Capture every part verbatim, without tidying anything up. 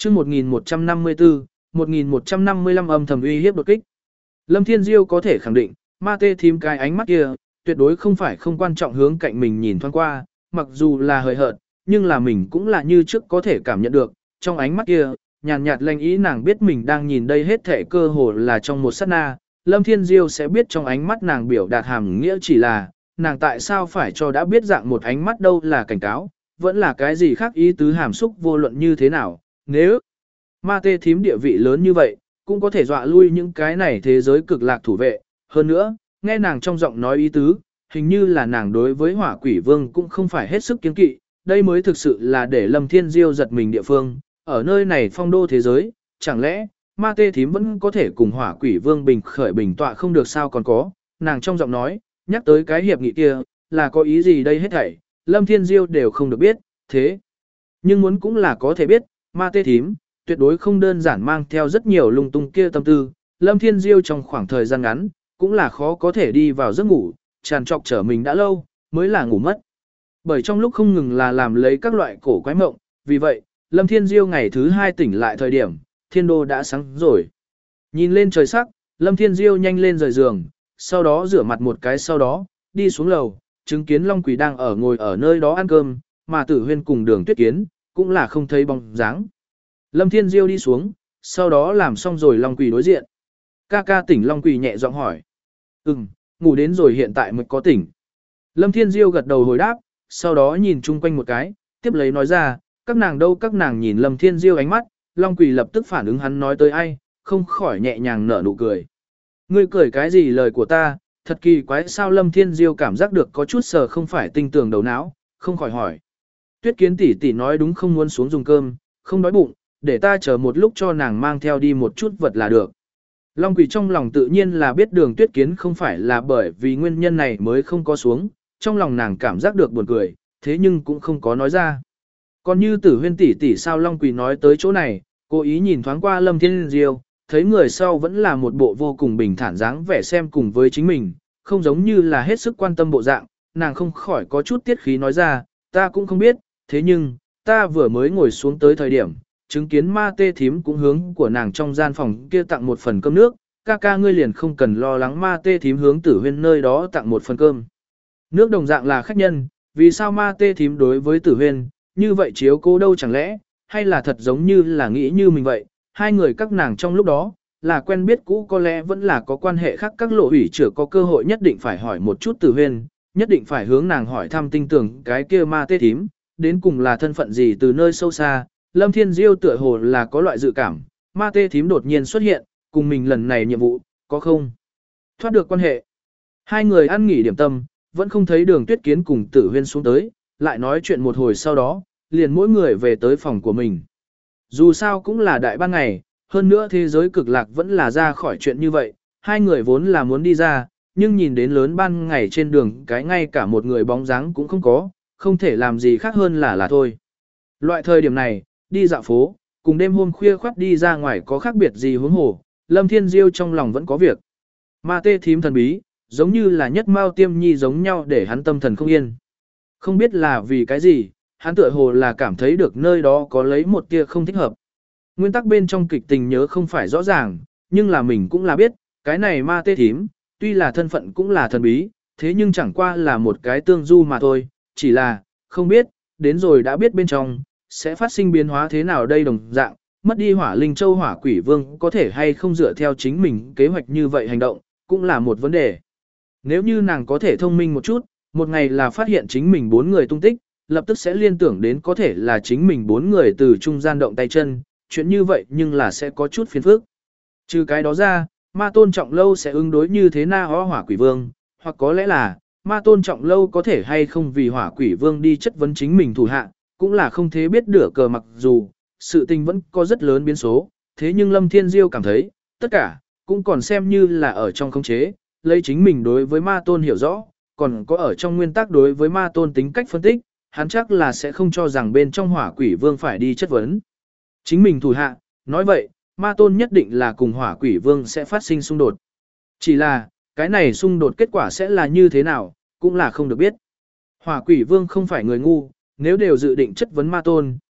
chương một nghìn một trăm năm mươi tư, một nghìn một trăm năm mươi lăm âm thầm uy hiếp đột kích. Lâm Thiên Diêu có thể khẳng định, ma tê thím cái ánh mắt kia, tuyệt đối không phải không quan trọng hướng cạnh mình nhìn thoáng qua, mặc dù là hời hợt, nhưng là mình cũng là như trước có thể cảm nhận được, trong ánh mắt kia, nhàn nhạt lanh ý nàng biết mình đang nhìn đây hết thể cơ hồ là trong một sát na, Lâm Thiên Diêu sẽ biết trong ánh mắt nàng biểu đạt hàm nghĩa chỉ là, nàng tại sao phải cho đã biết dạng một ánh mắt đâu là cảnh cáo, vẫn là cái gì khác ý tứ hàm xúc vô luận như thế nào, nếu ma tê thím địa vị lớn như vậy, cũng có thể dọa lui những cái này thế giới cực lạc thủ vệ, hơn nữa, nghe nàng trong giọng nói ý tứ, hình như là nàng đối với hỏa quỷ vương cũng không phải hết sức kiên kỵ, đây mới thực sự là để Lâm Thiên Diêu giật mình địa phương, ở nơi này phong đô thế giới, chẳng lẽ, ma tê thím vẫn có thể cùng hỏa quỷ vương bình khởi bình tọa không được sao còn có, nàng trong giọng nói, nhắc tới cái hiệp nghị kia, là có ý gì đây hết thảy, Lâm Thiên Diêu đều không được biết, thế. Nhưng muốn cũng là có thể biết, ma tê thím, tuyệt đối không đơn giản mang theo rất nhiều lung tung kia tâm tư, Lâm Thiên Diêu trong khoảng thời gian ngắn, cũng là khó có thể đi vào giấc ngủ, tràn trọc trở mình đã lâu, mới là ngủ mất. Bởi trong lúc không ngừng là làm lấy các loại cổ quái mộng, vì vậy, Lâm Thiên Diêu ngày thứ hai tỉnh lại thời điểm, thiên đô đã sáng rồi. Nhìn lên trời sắc, Lâm Thiên Diêu nhanh lên rời giường, sau đó rửa mặt một cái sau đó, đi xuống lầu, chứng kiến Long Quỷ đang ở ngồi ở nơi đó ăn cơm, mà Tử Huyên cùng Đường Tuyết Kiến, cũng là không thấy bóng dáng. Lâm Thiên Diêu đi xuống, sau đó làm xong rồi Long Quỷ đối diện. Ca ca tỉnh Long Quỷ nhẹ giọng hỏi. Ừm, ngủ đến rồi hiện tại mới có tỉnh. Lâm Thiên Diêu gật đầu hồi đáp, sau đó nhìn chung quanh một cái, tiếp lấy nói ra, các nàng đâu các nàng nhìn Lâm Thiên Diêu ánh mắt, Long Quỷ lập tức phản ứng hắn nói tới ai, không khỏi nhẹ nhàng nở nụ cười. Ngươi cười cái gì lời của ta, thật kỳ quái sao Lâm Thiên Diêu cảm giác được có chút sờ không phải tinh tường đầu não, không khỏi hỏi. Tuyết Kiến tỷ tỷ nói đúng không muốn xuống dùng cơm, không đói bụng, để ta chờ một lúc cho nàng mang theo đi một chút vật là được. Long Quỷ trong lòng tự nhiên là biết Đường Tuyết Kiến không phải là bởi vì nguyên nhân này mới không có xuống, trong lòng nàng cảm giác được buồn cười, thế nhưng cũng không có nói ra. Còn như Tử Huyên tỷ tỷ sao Long Quỷ nói tới chỗ này, cố ý nhìn thoáng qua Lâm Thiên Diêu, thấy người sau vẫn là một bộ vô cùng bình thản dáng vẻ xem cùng với chính mình, không giống như là hết sức quan tâm bộ dạng, nàng không khỏi có chút tiết khí nói ra, ta cũng không biết, thế nhưng, ta vừa mới ngồi xuống tới thời điểm, chứng kiến ma tê thím cũng hướng của nàng trong gian phòng kia tặng một phần cơm nước, ca ca ngươi liền không cần lo lắng ma tê thím hướng Tử Huyên nơi đó tặng một phần cơm. Nước đồng dạng là khách nhân, vì sao ma tê thím đối với Tử Huyên, như vậy chiếu cố đâu chẳng lẽ, hay là thật giống như là nghĩ như mình vậy, hai người các nàng trong lúc đó, là quen biết cũ có lẽ vẫn là có quan hệ khác các lộ ủy trưởng có cơ hội nhất định phải hỏi một chút Tử Huyên, nhất định phải hướng nàng hỏi thăm tinh tưởng cái kia ma tê thím, đến cùng là thân phận gì từ nơi sâu xa, Lâm Thiên Diêu tựa hồ là có loại dự cảm, ma tê thím đột nhiên xuất hiện, cùng mình lần này nhiệm vụ, có không? Thoát được quan hệ. Hai người ăn nghỉ điểm tâm, vẫn không thấy Đường Tuyết Kiến cùng Tử Huyên xuống tới, lại nói chuyện một hồi sau đó, liền mỗi người về tới phòng của mình. Dù sao cũng là đại ban ngày, hơn nữa thế giới cực lạc vẫn là ra khỏi chuyện như vậy, hai người vốn là muốn đi ra, nhưng nhìn đến lớn ban ngày trên đường cái ngay cả một người bóng dáng cũng không có, không thể làm gì khác hơn là là thôi. Loại thời điểm này, đi dạo phố, cùng đêm hôm khuya khoắt đi ra ngoài có khác biệt gì huống hồ, Lâm Thiên Diêu trong lòng vẫn có việc. Ma tê thím thần bí, giống như là nhất mao tiêm nhi giống nhau để hắn tâm thần không yên. Không biết là vì cái gì, hắn tựa hồ là cảm thấy được nơi đó có lấy một tia không thích hợp. Nguyên tắc bên trong kịch tình nhớ không phải rõ ràng, nhưng là mình cũng là biết, cái này ma tê thím, tuy là thân phận cũng là thần bí, thế nhưng chẳng qua là một cái tương du mà thôi, chỉ là, không biết, đến rồi đã biết bên trong, sẽ phát sinh biến hóa thế nào đây đồng dạng, mất đi hỏa linh châu hỏa quỷ vương có thể hay không dựa theo chính mình kế hoạch như vậy hành động, cũng là một vấn đề. Nếu như nàng có thể thông minh một chút, một ngày là phát hiện chính mình bốn người tung tích, lập tức sẽ liên tưởng đến có thể là chính mình bốn người từ trung gian động tay chân, chuyện như vậy nhưng là sẽ có chút phiền phức. Trừ cái đó ra, ma tôn trọng lâu sẽ ứng đối như thế na ho hỏa quỷ vương, hoặc có lẽ là, ma tôn trọng lâu có thể hay không vì hỏa quỷ vương đi chất vấn chính mình thủ hạ, cũng là không thế biết đửa cờ mặc dù, sự tình vẫn có rất lớn biến số, thế nhưng Lâm Thiên Diêu cảm thấy, tất cả, cũng còn xem như là ở trong khống chế, lấy chính mình đối với ma tôn hiểu rõ, còn có ở trong nguyên tắc đối với ma tôn tính cách phân tích, hắn chắc là sẽ không cho rằng bên trong hỏa quỷ vương phải đi chất vấn. Chính mình thủ hạ, nói vậy, ma tôn nhất định là cùng hỏa quỷ vương sẽ phát sinh xung đột. Chỉ là, cái này xung đột kết quả sẽ là như thế nào, cũng là không được biết. Hỏa quỷ vương không phải người ngu, nếu đều dự định chất vấn ma tôn,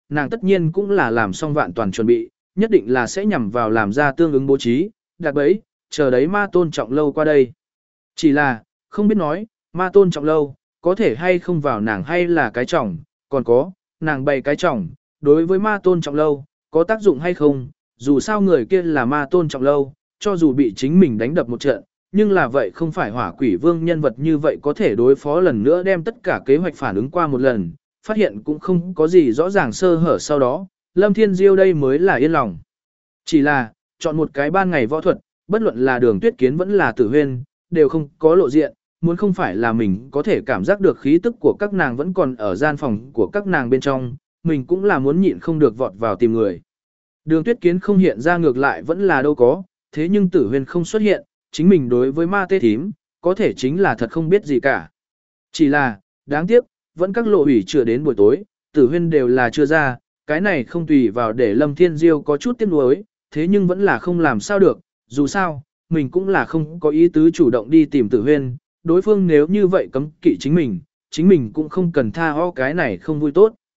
nàng tất nhiên cũng là làm xong vạn toàn chuẩn bị, nhất định là sẽ nhằm vào làm ra tương ứng bố trí, đặt bẫy, chờ đấy ma tôn trọng lâu qua đây. Chỉ là, không biết nói, ma tôn trọng lâu, có thể hay không vào nàng hay là cái trọng, còn có, nàng bày cái trọng, đối với ma tôn trọng lâu, có tác dụng hay không, dù sao người kia là ma tôn trọng lâu, cho dù bị chính mình đánh đập một trận, nhưng là vậy không phải hỏa quỷ vương nhân vật như vậy có thể đối phó lần nữa đem tất cả kế hoạch phản ứng qua một lần, phát hiện cũng không có gì rõ ràng sơ hở sau đó, Lâm Thiên Diêu đây mới là yên lòng. Chỉ là, chọn một cái ban ngày võ thuật, bất luận là Đường Tuyết Kiến vẫn là Tử Huyên, đều không có lộ diện, muốn không phải là mình có thể cảm giác được khí tức của các nàng vẫn còn ở gian phòng của các nàng bên trong, mình cũng là muốn nhịn không được vọt vào tìm người. Đường Tuyết Kiến không hiện ra ngược lại vẫn là đâu có, thế nhưng Tử Huyên không xuất hiện, chính mình đối với ma tê thím, có thể chính là thật không biết gì cả. Chỉ là, đáng tiếc, vẫn các lộ hủy chưa đến buổi tối, Tử Huyên đều là chưa ra, cái này không tùy vào để Lâm Thiên Diêu có chút tiếc nuối, thế nhưng vẫn là không làm sao được, dù sao, mình cũng là không có ý tứ chủ động đi tìm Tử Huyên, đối phương nếu như vậy cấm kỵ chính mình, chính mình cũng không cần tha ho cái này không vui tốt.